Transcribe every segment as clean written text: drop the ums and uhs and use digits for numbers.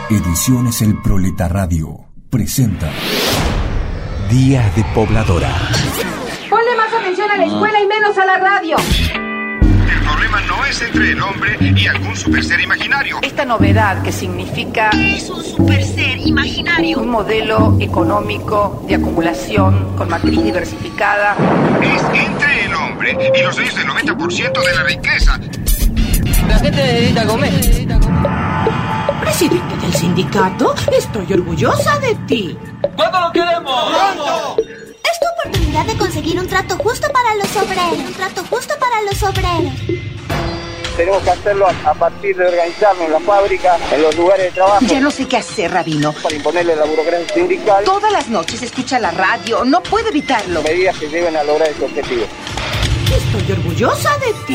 Ediciones El Proletaradio presenta Días de Pobladora. Ponle más atención a la escuela y menos a la radio. El problema no es entre el hombre y algún superser imaginario. Esta novedad que significa... ¿Qué es un superser imaginario? Un modelo económico de acumulación con matriz diversificada. Es entre el hombre y los dueños del 90% de la riqueza. La gente necesita comer. Presidente del sindicato, estoy orgullosa de ti. ¿Cuándo lo queremos? ¡Pronto! Es tu oportunidad de conseguir un trato justo para los obreros. Un trato justo para los obreros. Tenemos que hacerlo a partir de organizarnos en la fábrica, en los lugares de trabajo. Ya no sé qué hacer, Rabino. Para imponerle la burocracia sindical. Todas las noches escucha la radio, no puedo evitarlo. Medidas que lleven a lograr ese objetivo. Estoy orgullosa de ti.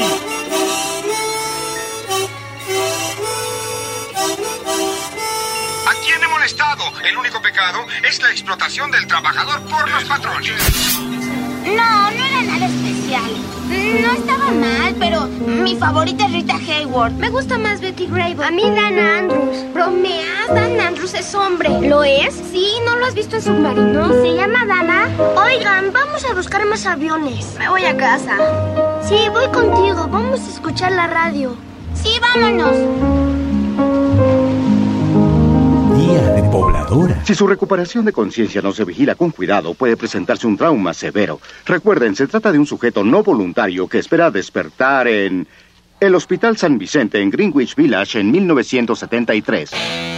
¿A quién he molestado? El único pecado es la explotación del trabajador por los patrones. No era nada especial. No estaba mal, pero mi favorita es Rita Hayworth. Me gusta más Betty Grable. A mí Dana Andrews. ¿Bromeas? Dana Andrews es hombre. ¿Lo es? Sí, ¿no lo has visto en Submarino? ¿Se llama Dana? Oigan, vamos a buscar más aviones. Me voy a casa. Sí, voy contigo. Vamos a escuchar la radio. Sí, vámonos. Días de Pobladora. Si su recuperación de conciencia no se vigila con cuidado, puede presentarse un trauma severo. Recuerden, se trata de un sujeto no voluntario que espera despertar en el Hospital San Vicente en Greenwich Village en 1973.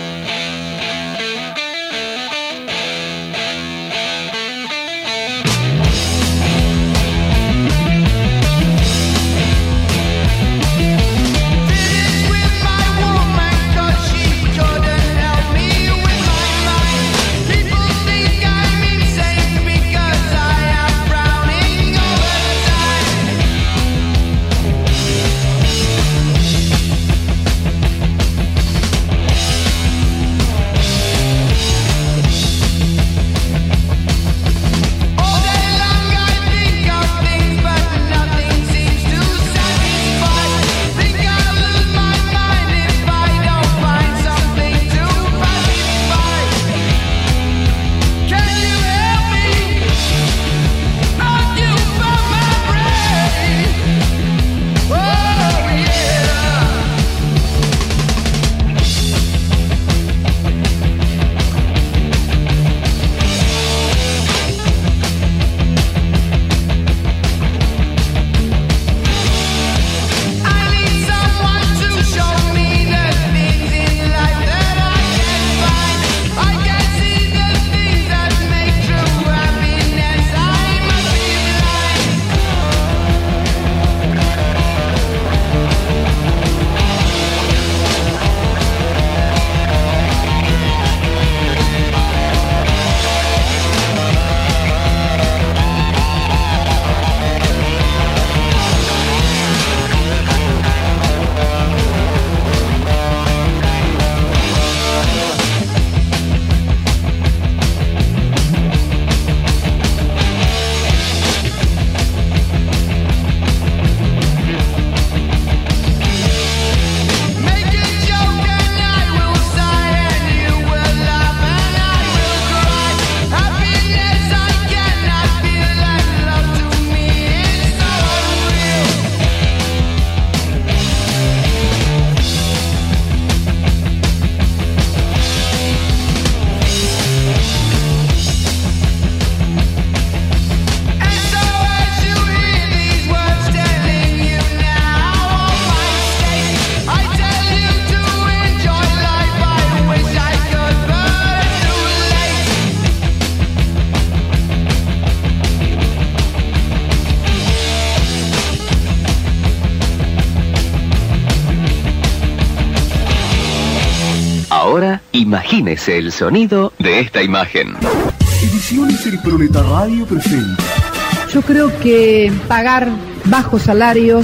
Ahora, imagínese el sonido de esta imagen. Ediciones El Proletaradio presenta. Yo creo que pagar bajos salarios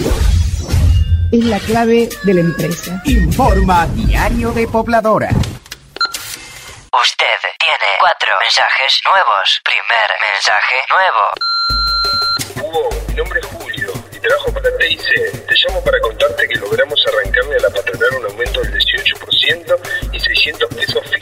es la clave de la empresa. Informa Diario de Pobladora. Usted tiene 4 mensajes nuevos. Primer mensaje nuevo. Hugo, mi nombre es Julio y trabajo para TIC. Te llamo para contarte que logramos arrancarle a la patronal un aumento del 18% y 600 pesos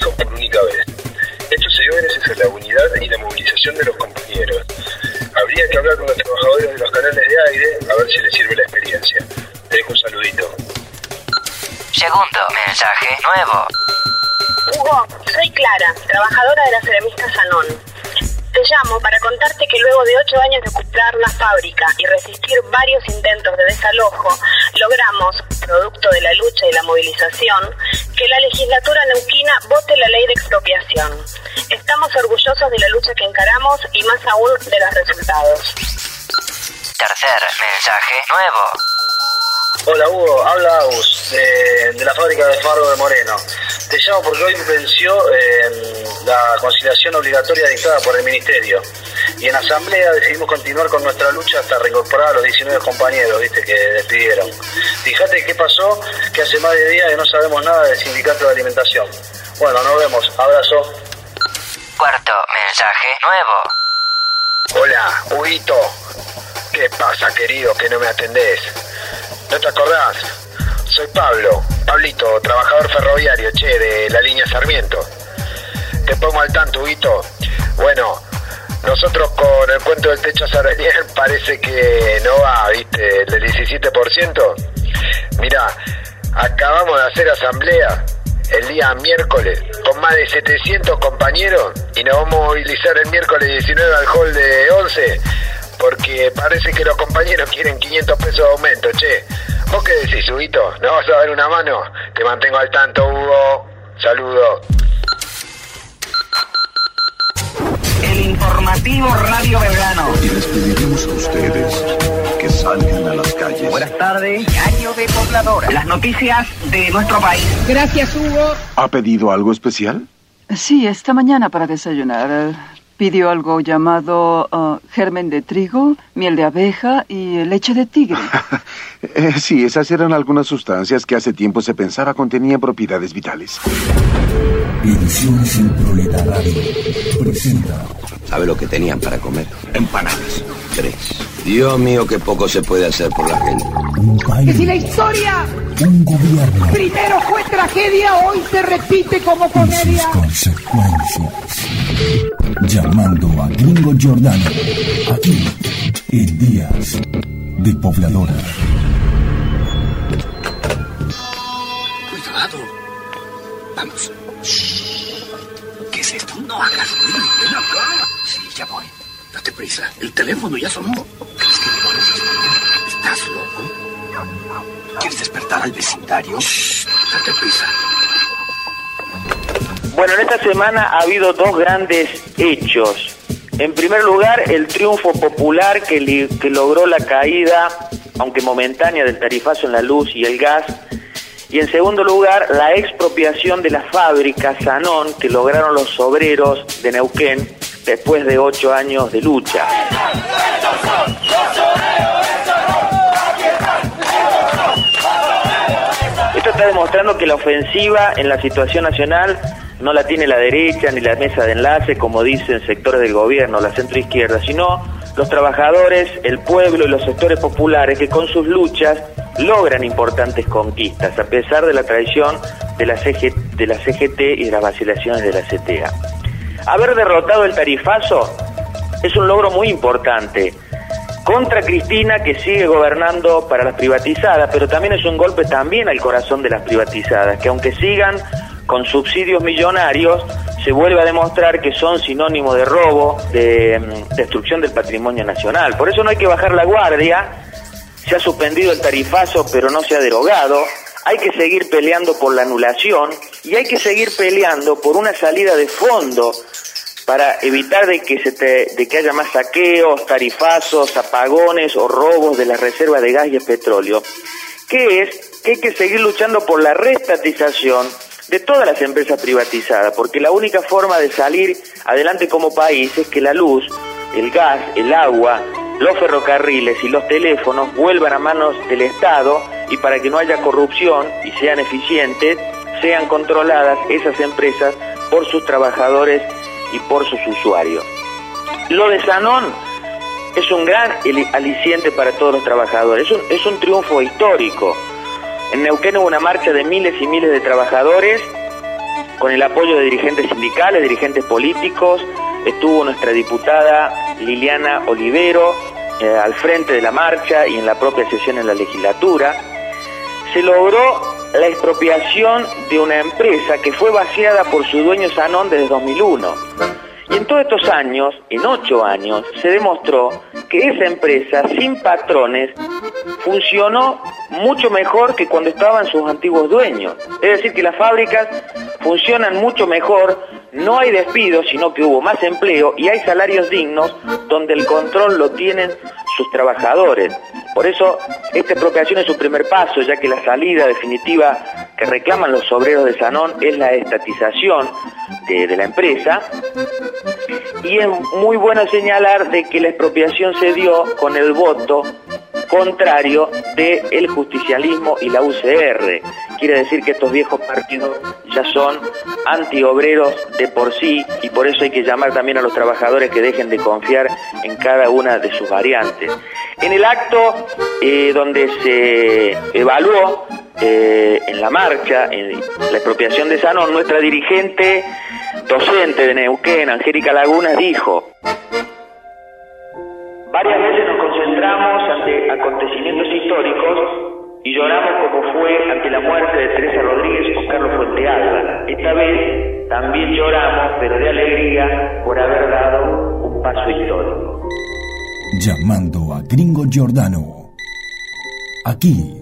si le sirve la experiencia. Te dejo un saludito. Segundo mensaje nuevo. Hugo, soy Clara, trabajadora de la ceramista Sanón. Te llamo para contarte que luego de 8 años de ocupar la fábrica y resistir varios intentos de desalojo, logramos, producto de la lucha y la movilización, que la legislatura neuquina vote la ley de expropiación. Estamos orgullosos de la lucha que encaramos y más aún de los resultados. Tercer mensaje nuevo. Hola Hugo, habla Agus, de la fábrica de Fargo de Moreno. Te llamo porque hoy venció la conciliación obligatoria dictada por el Ministerio. Y en asamblea decidimos continuar con nuestra lucha hasta reincorporar a los 19 compañeros, viste, que despidieron. Fíjate qué pasó, que hace más de días que no sabemos nada del sindicato de alimentación. Bueno, nos vemos, abrazo. Cuarto mensaje nuevo. Hola, Huguito. ¿Qué pasa, querido, que no me atendés? ¿No te acordás? Soy Pablito, trabajador ferroviario, de la línea Sarmiento. Te pongo al tanto, Huguito. Bueno, nosotros con el cuento del techo salarial parece que no va, ¿viste? El 17%. Mirá, acabamos de hacer asamblea el día miércoles con más de 700 compañeros y nos vamos a movilizar el miércoles 19 al hall de 11 porque parece que los compañeros quieren 500 pesos de aumento, ¿Vos qué decís, Huguito? ¿No vas a dar una mano? Te mantengo al tanto, Hugo. Saludos. El informativo Radio Belgrano. Y les pediremos a ustedes que salgan a las calles. Buenas tardes, Diario de Pobladora. Las noticias de nuestro país. Gracias, Hugo. ¿Ha pedido algo especial? Sí, esta mañana para desayunar. Pidió algo llamado germen de trigo, miel de abeja y leche de tigre. Sí, esas eran algunas sustancias que hace tiempo se pensaba contenían propiedades vitales. Ediciones El Proletario presenta. ¿Sabe lo que tenían para comer? Empanadas. 3. Dios mío, qué poco se puede hacer por la gente. Un país. Que si la historia un gobierno primero fue tragedia, hoy se repite como comedia. Y sus consecuencias. Llamando a Gringo Giordano. Aquí, en Días de Pobladora. Cuidado. Vamos. ¿Qué es esto? No hagas ruido. Ven acá. Sí, ya voy. Date prisa. El teléfono ya sonó. ¿Crees que me vas a despertar? ¿Estás loco? ¿Quieres despertar al vecindario? Shh, date prisa. Bueno, en esta semana ha habido dos grandes hechos. En primer lugar, el triunfo popular que logró la caída, aunque momentánea, del tarifazo en la luz y el gas. Y en segundo lugar, la expropiación de la fábrica Sanón que lograron los obreros de Neuquén después de 8 años de lucha. Esto está demostrando que la ofensiva en la situación nacional no la tiene la derecha ni la mesa de enlace, como dicen sectores del gobierno, la centroizquierda, sino los trabajadores, el pueblo y los sectores populares que con sus luchas logran importantes conquistas, a pesar de la traición de la CGT y de las vacilaciones de la CTA. Haber derrotado el tarifazo es un logro muy importante contra Cristina, que sigue gobernando para las privatizadas, pero también es un golpe también al corazón de las privatizadas, que aunque sigan con subsidios millonarios, se vuelve a demostrar que son sinónimo de robo, de destrucción del patrimonio nacional. Por eso no hay que bajar la guardia. Se ha suspendido el tarifazo, pero no se ha derogado. Hay que seguir peleando por la anulación y hay que seguir peleando por una salida de fondo para evitar de que haya más saqueos, tarifazos, apagones o robos de las reservas de gas y el petróleo. Que hay que seguir luchando por la reestatización de todas las empresas privatizadas, porque la única forma de salir adelante como país es que la luz, el gas, el agua, los ferrocarriles y los teléfonos vuelvan a manos del Estado, y para que no haya corrupción y sean eficientes, sean controladas esas empresas por sus trabajadores y por sus usuarios. Lo de Sanón es un gran aliciente para todos los trabajadores, es un triunfo histórico. En Neuquén hubo una marcha de miles y miles de trabajadores con el apoyo de dirigentes sindicales, dirigentes políticos. Estuvo nuestra diputada Liliana Olivero, al frente de la marcha y en la propia sesión en la legislatura, se logró la expropiación de una empresa que fue vaciada por su dueño Sanón desde 2001. Y en todos estos años, en 8 años, se demostró que esa empresa, sin patrones, funcionó mucho mejor que cuando estaban sus antiguos dueños. Es decir, que las fábricas funcionan mucho mejor, no hay despidos, sino que hubo más empleo y hay salarios dignos donde el control lo tienen sus trabajadores. Por eso, esta expropiación es su primer paso, ya que la salida definitiva que reclaman los obreros de Sanón es la estatización de la empresa. Y es muy bueno señalar de que la expropiación se dio con el voto contrario del justicialismo y la UCR. Quiere decir que estos viejos partidos ya son antiobreros de por sí, y por eso hay que llamar también a los trabajadores que dejen de confiar en cada una de sus variantes. En el acto donde se evaluó en la marcha, en la expropiación de Sanón, nuestra dirigente docente de Neuquén, Angélica Lagunas, dijo: varias veces nos concentramos ante acontecimientos históricos y lloramos como fue ante la muerte de Teresa Rodríguez o Carlos Fuentealba. Esta vez también lloramos, pero de alegría, por haber dado un paso histórico. Llamando a Gringo Giordano. Aquí,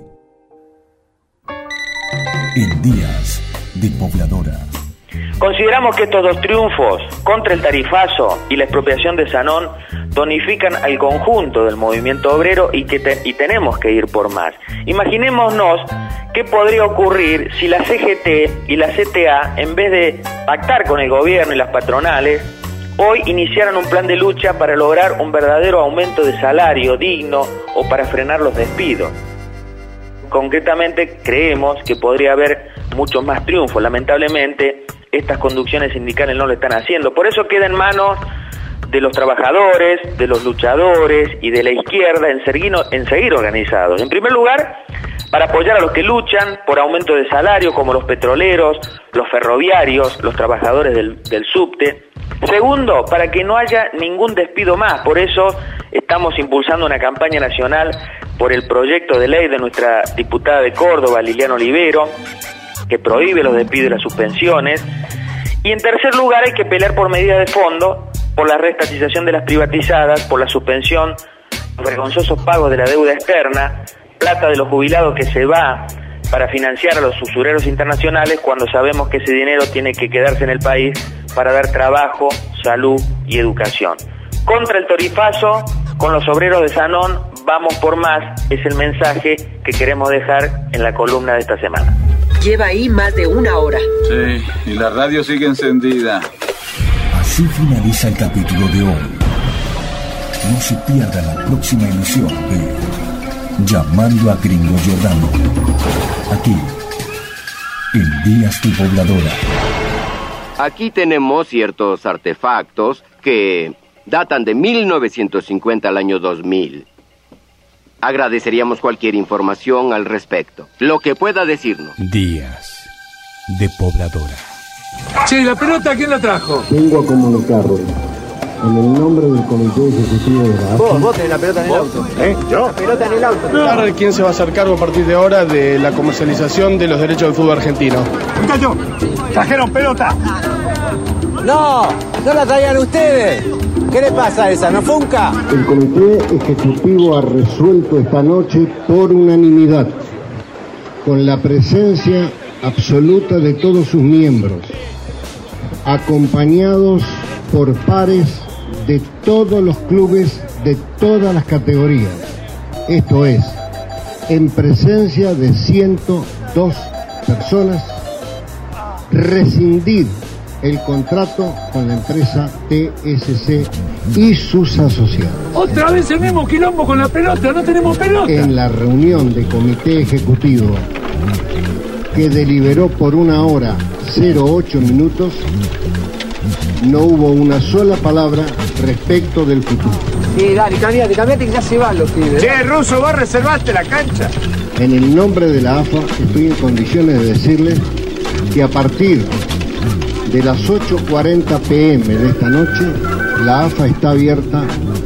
en Días de Pobladora. Consideramos que estos dos triunfos, contra el tarifazo y la expropiación de Sanón, tonifican al conjunto del movimiento obrero y tenemos que ir por más. Imaginémonos qué podría ocurrir si la CGT y la CTA, en vez de pactar con el gobierno y las patronales, hoy iniciaran un plan de lucha para lograr un verdadero aumento de salario digno o para frenar los despidos. Concretamente, creemos que podría haber muchos más triunfos. Lamentablemente, estas conducciones sindicales no lo están haciendo. Por eso queda en manos de los trabajadores, de los luchadores y de la izquierda en seguir organizados. En primer lugar, para apoyar a los que luchan por aumento de salario, como los petroleros, los ferroviarios, los trabajadores del subte. Segundo, para que no haya ningún despido más. Por eso estamos impulsando una campaña nacional por el proyecto de ley de nuestra diputada de Córdoba, Liliana Olivero, que prohíbe los despidos y las suspensiones. Y en tercer lugar, hay que pelear por medidas de fondo, por la reestatización de las privatizadas, por la suspensión, los vergonzosos pagos de la deuda externa, plata de los jubilados que se va para financiar a los usureros internacionales, cuando sabemos que ese dinero tiene que quedarse en el país para dar trabajo, salud y educación. Contra el tarifazo, con los obreros de Sanón, vamos por más, es el mensaje que queremos dejar en la columna de esta semana. Lleva ahí más de 1 hora. Sí, y la radio sigue encendida. Así finaliza el capítulo de hoy. No se pierda la próxima emisión de Llamando a Gringo Giordano. Aquí, en Días de Pobladora. Aquí tenemos ciertos artefactos que datan de 1950 al año 2000. Agradeceríamos cualquier información al respecto, lo que pueda decirnos. Días de Pobladora. Che, ¿la pelota quién la trajo? Vengo a comunicarle, en el nombre del Comité Ejecutivo de la AFA... Vos tenés la pelota en el auto. ¿Yo? La pelota en el auto. ¿Quién se va a hacer cargo a partir de ahora de la comercialización de los derechos del fútbol argentino? ¡Muchachos! ¡Trajeron pelota! ¡No! ¡No la traían ustedes! ¿Qué le pasa a esa? ¿No funca? El Comité Ejecutivo ha resuelto esta noche por unanimidad, con la presencia absoluta de todos sus miembros, acompañados por pares de todos los clubes de todas las categorías. Esto es, en presencia de 102 personas, rescindir el contrato con la empresa TSC y sus asociados. Otra vez el mismo quilombo con la pelota, no tenemos pelota. En la reunión de comité ejecutivo que deliberó por 1 hora 08 minutos, no hubo una sola palabra respecto del futuro. Sí, dale, cambiate que ya se van los pibes. Che, Russo, vos reservaste la cancha. En el nombre de la AFA estoy en condiciones de decirles que a partir de las 8:40 p.m. de esta noche, la AFA está abierta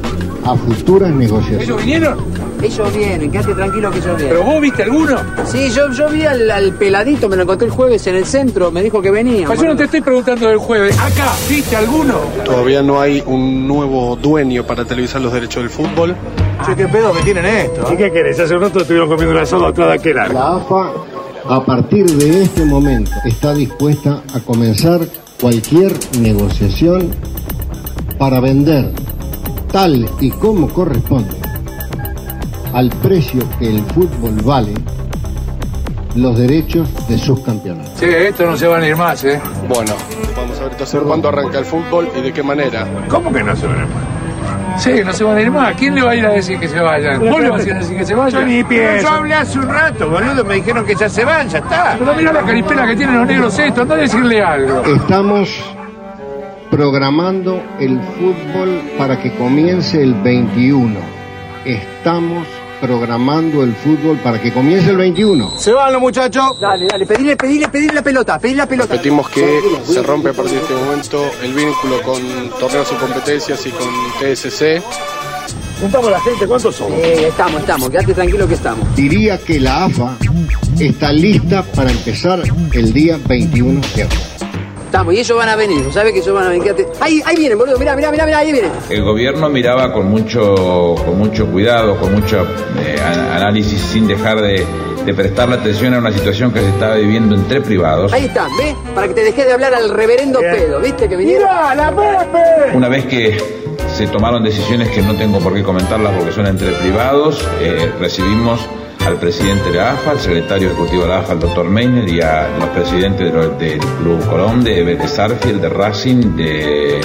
a futuras negociaciones. ¿Ellos vinieron? Ellos vienen, quédate tranquilo que ellos vienen. ¿Pero vos viste alguno? Sí, yo vi al peladito, me lo encontré el jueves en el centro, me dijo que venía. Yo no te estoy preguntando del jueves. Acá, ¿viste alguno? Todavía no hay un nuevo dueño para televisar los derechos del fútbol. Che, qué pedo que tienen esto. ¿Y qué querés? Hace un rato estuvieron comiendo una soda atrás de aquel árbol. La AFA, a partir de este momento, está dispuesta a comenzar cualquier negociación para vender, tal y como corresponde, al precio que el fútbol vale, los derechos de sus campeonatos. Sí, esto no se van a ir más, ¿eh? Bueno, vamos a ver entonces cuándo arranca el fútbol y de qué manera. ¿Cómo que no se van a ir más? Sí, no se van a ir más. ¿Quién le va a ir a decir que se vayan? ¿Vos le vas a ir a decir que se vayan? Yo ni pienso. Yo hablé hace un rato, boludo. Me dijeron que ya se van, ya está. Pero mirá la caripela que tienen los negros estos. Andá a decirle algo. Estamos programando el fútbol para que comience el 21. Estamos programando el fútbol para que comience el 21. Se van los muchachos. Dale, pedile la pelota, Repetimos que se rompe a partir de este momento el vínculo con torneos y competencias y con TSC. Juntamos a la gente, ¿cuántos somos? Estamos, quédate tranquilo que estamos. Diría que la AFA está lista para empezar el día 21 de agosto. Estamos, y ellos van a venir, ¿sabes que ellos van a venir? Quédate. Ahí vienen, boludo, mirá, ahí vienen. El gobierno miraba con mucho cuidado, con mucho análisis, sin dejar de prestar la atención a una situación que se estaba viviendo entre privados. Ahí están, ¿ves? Para que te dejes de hablar al reverendo pedo, ¿viste? Que vinieron. ¡Mirá, la Pepe! Una vez que se tomaron decisiones que no tengo por qué comentarlas porque son entre privados, recibimos al presidente de la AFA, al secretario ejecutivo de la AFA, al doctor Meiner, y a los presidentes del Club Colón, de Vélez Sarsfield, de Racing, de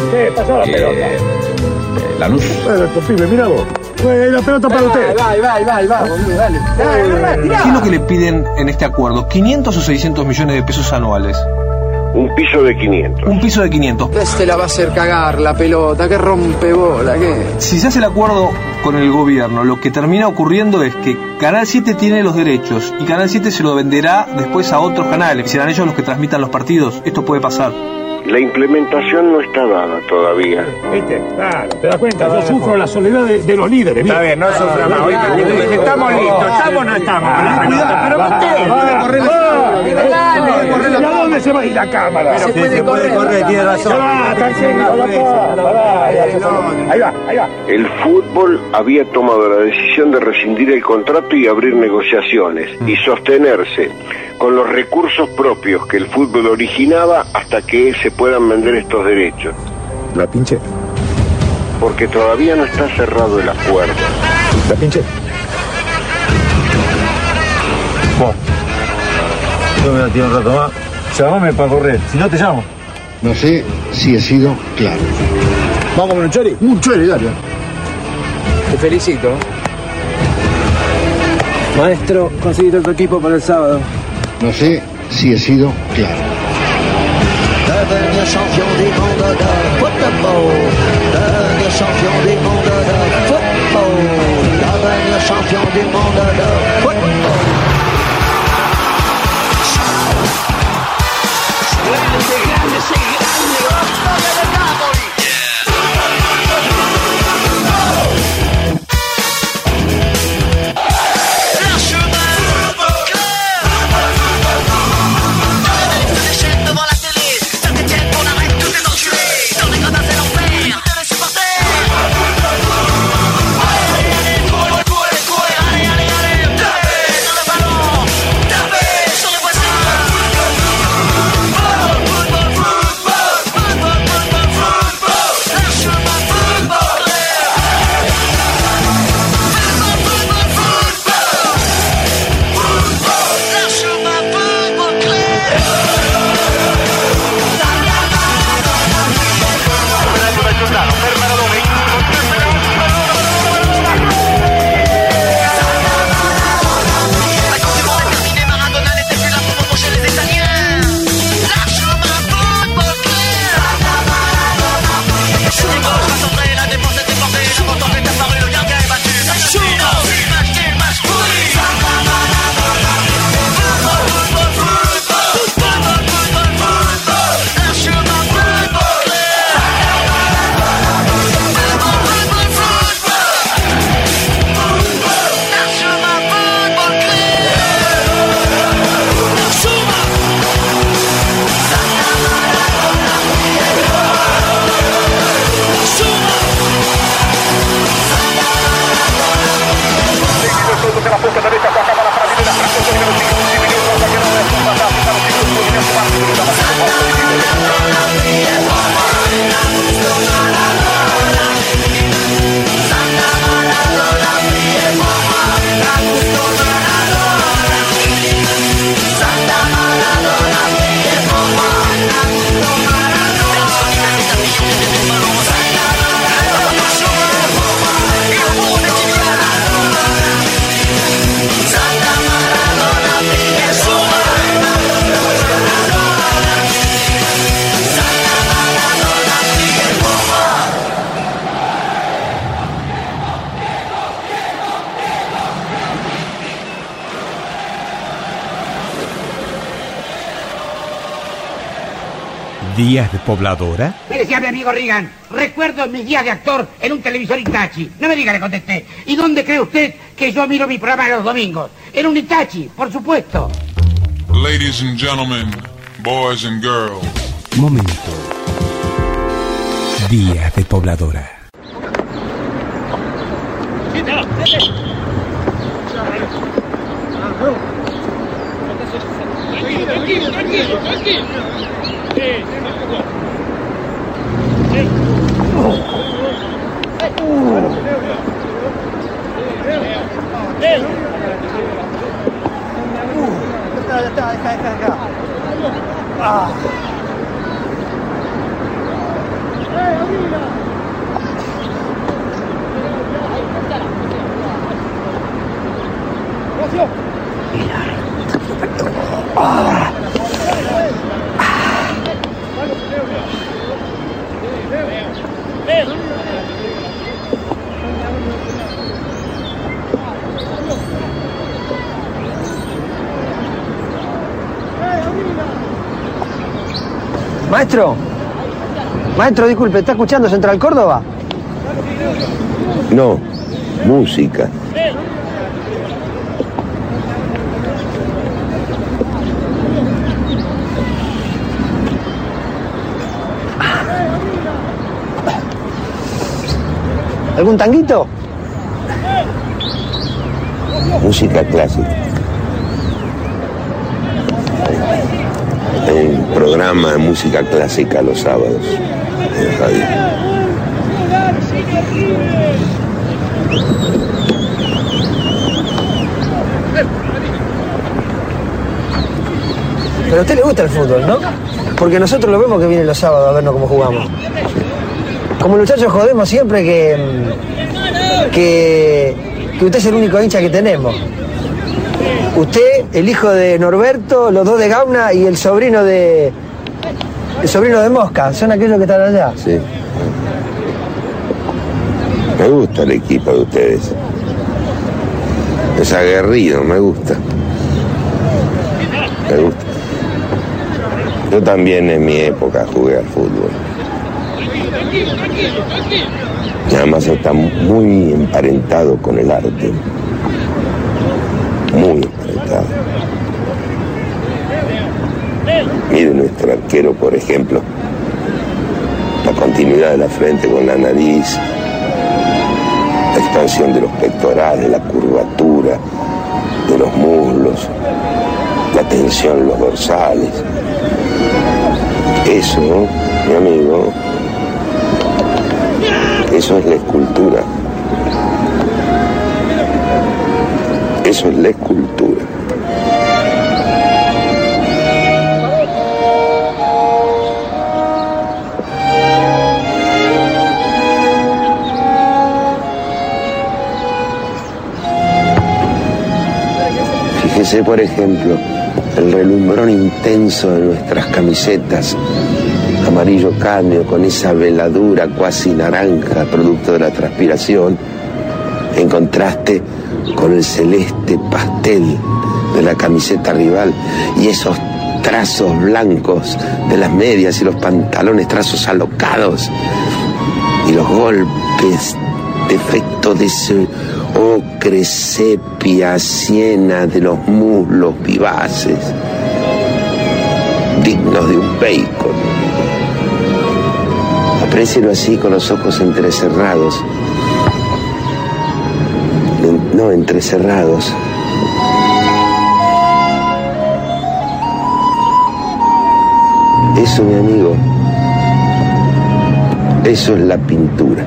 Lanús. Pibe, mira vos. La pelota para usted. Va, boludo, dale. ¿Qué es lo que le piden en este acuerdo? ¿500 o 600 millones de pesos anuales? Un piso de 500. Un piso de 500. Este la va a hacer cagar la pelota, que rompe bola, ¿qué? Si se hace el acuerdo con el gobierno, lo que termina ocurriendo es que Canal 7 tiene los derechos y Canal 7 se lo venderá después a otros canales. Serán ellos los que transmitan los partidos. Esto puede pasar. La implementación no está dada todavía. ¿Viste? Claro, ¿te das cuenta? Yo sufro la soledad de los líderes. Está bien, no sufra más. Estamos listos, ¿estamos o no estamos? Pero usted puede correr la ¿Y a dónde se va a ir la cámara? Se puede correr, tiene razón. Ahí va. El fútbol había tomado la decisión de rescindir el contrato y abrir negociaciones y sostenerse con los recursos propios que el fútbol originaba hasta que se puedan vender estos derechos. La pinche. Porque todavía no está cerrado el acuerdo. La pinche. Vos. Yo me voy a tirar un rato más. Llamame para correr. Si no, te llamo. No sé si he sido claro. ¿Vamos con un chori? Un chori, dale. Te felicito. Maestro, conseguiste tu equipo para el sábado. No sé si he sido claro. Devenir champion du monde de football. Devenir champion du monde de football. Devenir champion du monde de football. Grande, grande, del Napoli. ¿Días de pobladora? Me decía mi amigo Reagan, recuerdo mis días de actor en un televisor Hitachi. No me diga, le contesté. ¿Y dónde cree usted que yo miro mi programa los domingos? En un Hitachi, por supuesto. Ladies and gentlemen, boys and girls. Momento. Días de pobladora. Tranquilo. Maestro, disculpe, ¿está escuchando Central Córdoba? No, música. ¿Algún tanguito? Música clásica. Hay un programa de música clásica los sábados en radio. Pero a usted le gusta el fútbol, ¿no? Porque nosotros lo vemos que viene los sábados a vernos cómo jugamos. Como muchachos jodemos siempre que usted es el único hincha que tenemos. Usted, el hijo de Norberto, los dos de Gauna y el sobrino de Mosca, son aquellos que están allá. Sí. Me gusta el equipo de ustedes. Es aguerrido, me gusta. Yo también en mi época jugué al fútbol. Y además está muy emparentado con el arte. Muy emparentado. Mire nuestro arquero, por ejemplo. La continuidad de la frente con la nariz. La expansión de los pectorales, la curvatura de los muslos. La tensión en los dorsales. Eso, mi amigo, eso es la escultura. Eso es la escultura. Fíjese, por ejemplo, el relumbrón intenso de nuestras camisetas, amarillo cadmio con esa veladura cuasi naranja, producto de la transpiración, en contraste con el celeste pastel de la camiseta rival y esos trazos blancos de las medias y los pantalones, trazos alocados, y los golpes de efecto de ese ocre sepia siena de los muslos vivaces, dignos de un bacon. Aprécielo así con los ojos entrecerrados. No, entrecerrados. Eso, mi amigo, eso es la pintura.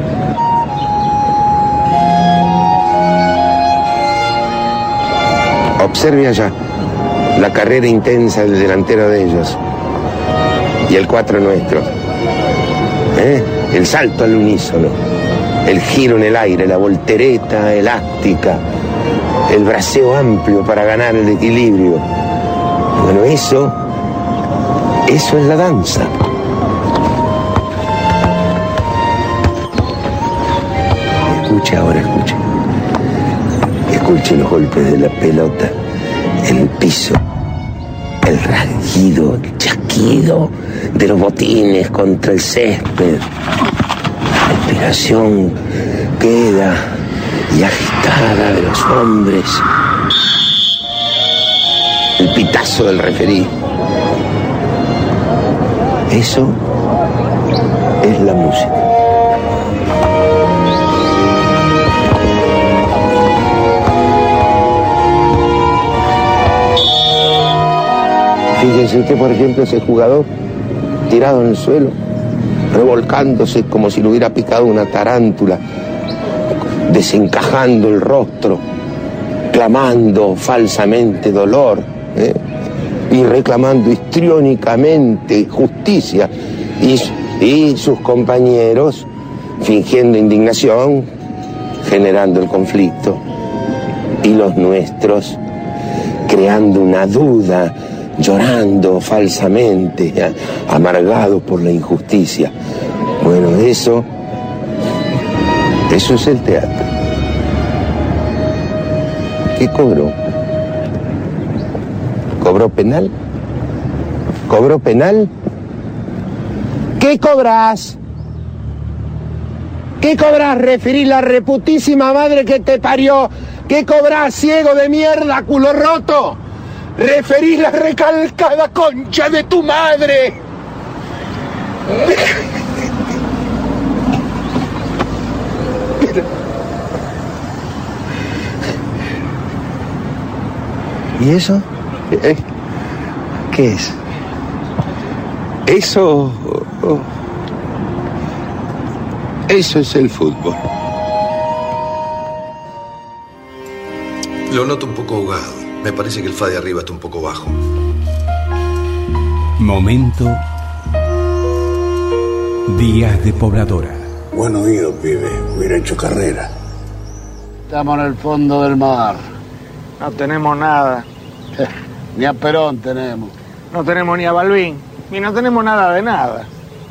Observe allá la carrera intensa del delantero de ellos y el 4 nuestro. El salto al unísono, el giro en el aire, la voltereta elástica, el braceo amplio para ganar el equilibrio. Bueno, eso es la danza. Escuche ahora, escuche. Escuche los golpes de la pelota, el piso, El rasguido, el chasquido de los botines contra el césped. La respiración queda y agitada de los hombres. El pitazo del referí. Eso es la música. Fíjense usted, por ejemplo, ese jugador tirado en el suelo, revolcándose como si le hubiera picado una tarántula, desencajando el rostro, clamando falsamente dolor, y reclamando histriónicamente justicia, y sus compañeros fingiendo indignación, generando el conflicto, y los nuestros creando una duda, llorando falsamente, amargados por la injusticia. Bueno, eso es el teatro. ¿Qué cobró? ¿Cobró penal? ¿Cobró penal? ¿Qué cobras? ¿Qué cobras, referí, la reputísima madre que te parió? ¿Qué cobras, ciego de mierda, culo roto? Referí la recalcada concha de tu madre. ¿Y eso? ¿Qué es? Eso es el fútbol. Lo noto un poco ahogado. Me parece que el fa de arriba está un poco bajo. Momento. Días de Pobladora. Buen oído, pibe. Hubiera hecho carrera. Estamos en el fondo del mar. No tenemos nada. Ni a Perón tenemos. No tenemos ni a Balbín. Ni no tenemos nada de nada.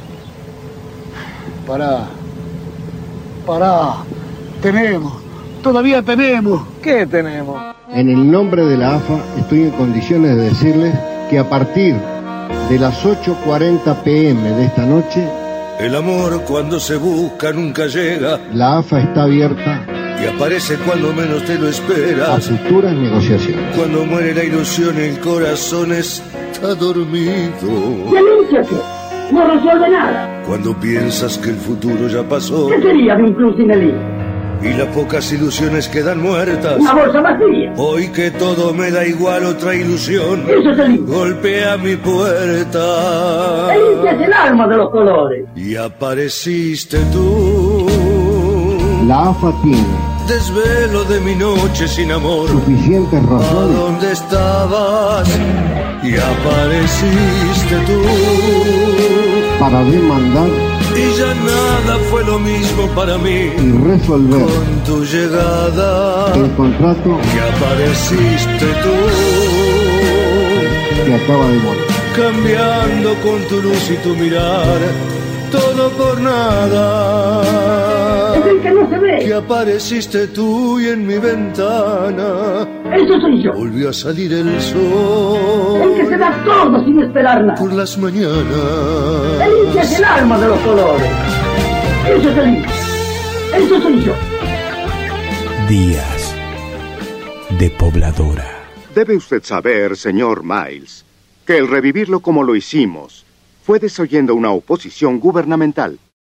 Pará. Tenemos. Todavía tenemos. ¿Qué tenemos? En el nombre de la AFA estoy en condiciones de decirles que a partir de las 8:40 p.m. de esta noche, el amor cuando se busca nunca llega. La AFA está abierta y aparece cuando menos te lo esperas. A futuras negociaciones. Cuando muere la ilusión, el corazón está dormido. ¡Denúnciate! No resuelve nada. Cuando piensas que el futuro ya pasó. ¿Qué sería de un club sin el y las pocas ilusiones quedan muertas. Una bolsa vacía. Hoy que todo me da igual, otra ilusión. Eso es el INCA. Golpea mi puerta. El INCA es el alma de los colores. Y apareciste tú. La AFA tiene desvelo de mi noche sin amor. Suficientes razones. ¿A dónde estabas? Y apareciste tú. Para demandar. Y ya nada fue lo mismo para mí. Y resolver. Con tu llegada. El contrato. Y apareciste tú. Que acaba de morir. Cambiando con tu luz y tu mirar. Todo por nada. Es el que no se ve. Que apareciste tú y en mi ventana. Eso soy yo. Volvió a salir el sol. El que se da todo sin esperar nada. Por las mañanas. El Inca es el alma de los colores. Eso es el Inca. Eso soy yo. Días de Pobladora. Debe usted saber, señor Miles, que el revivirlo como lo hicimos fue desoyendo una oposición gubernamental.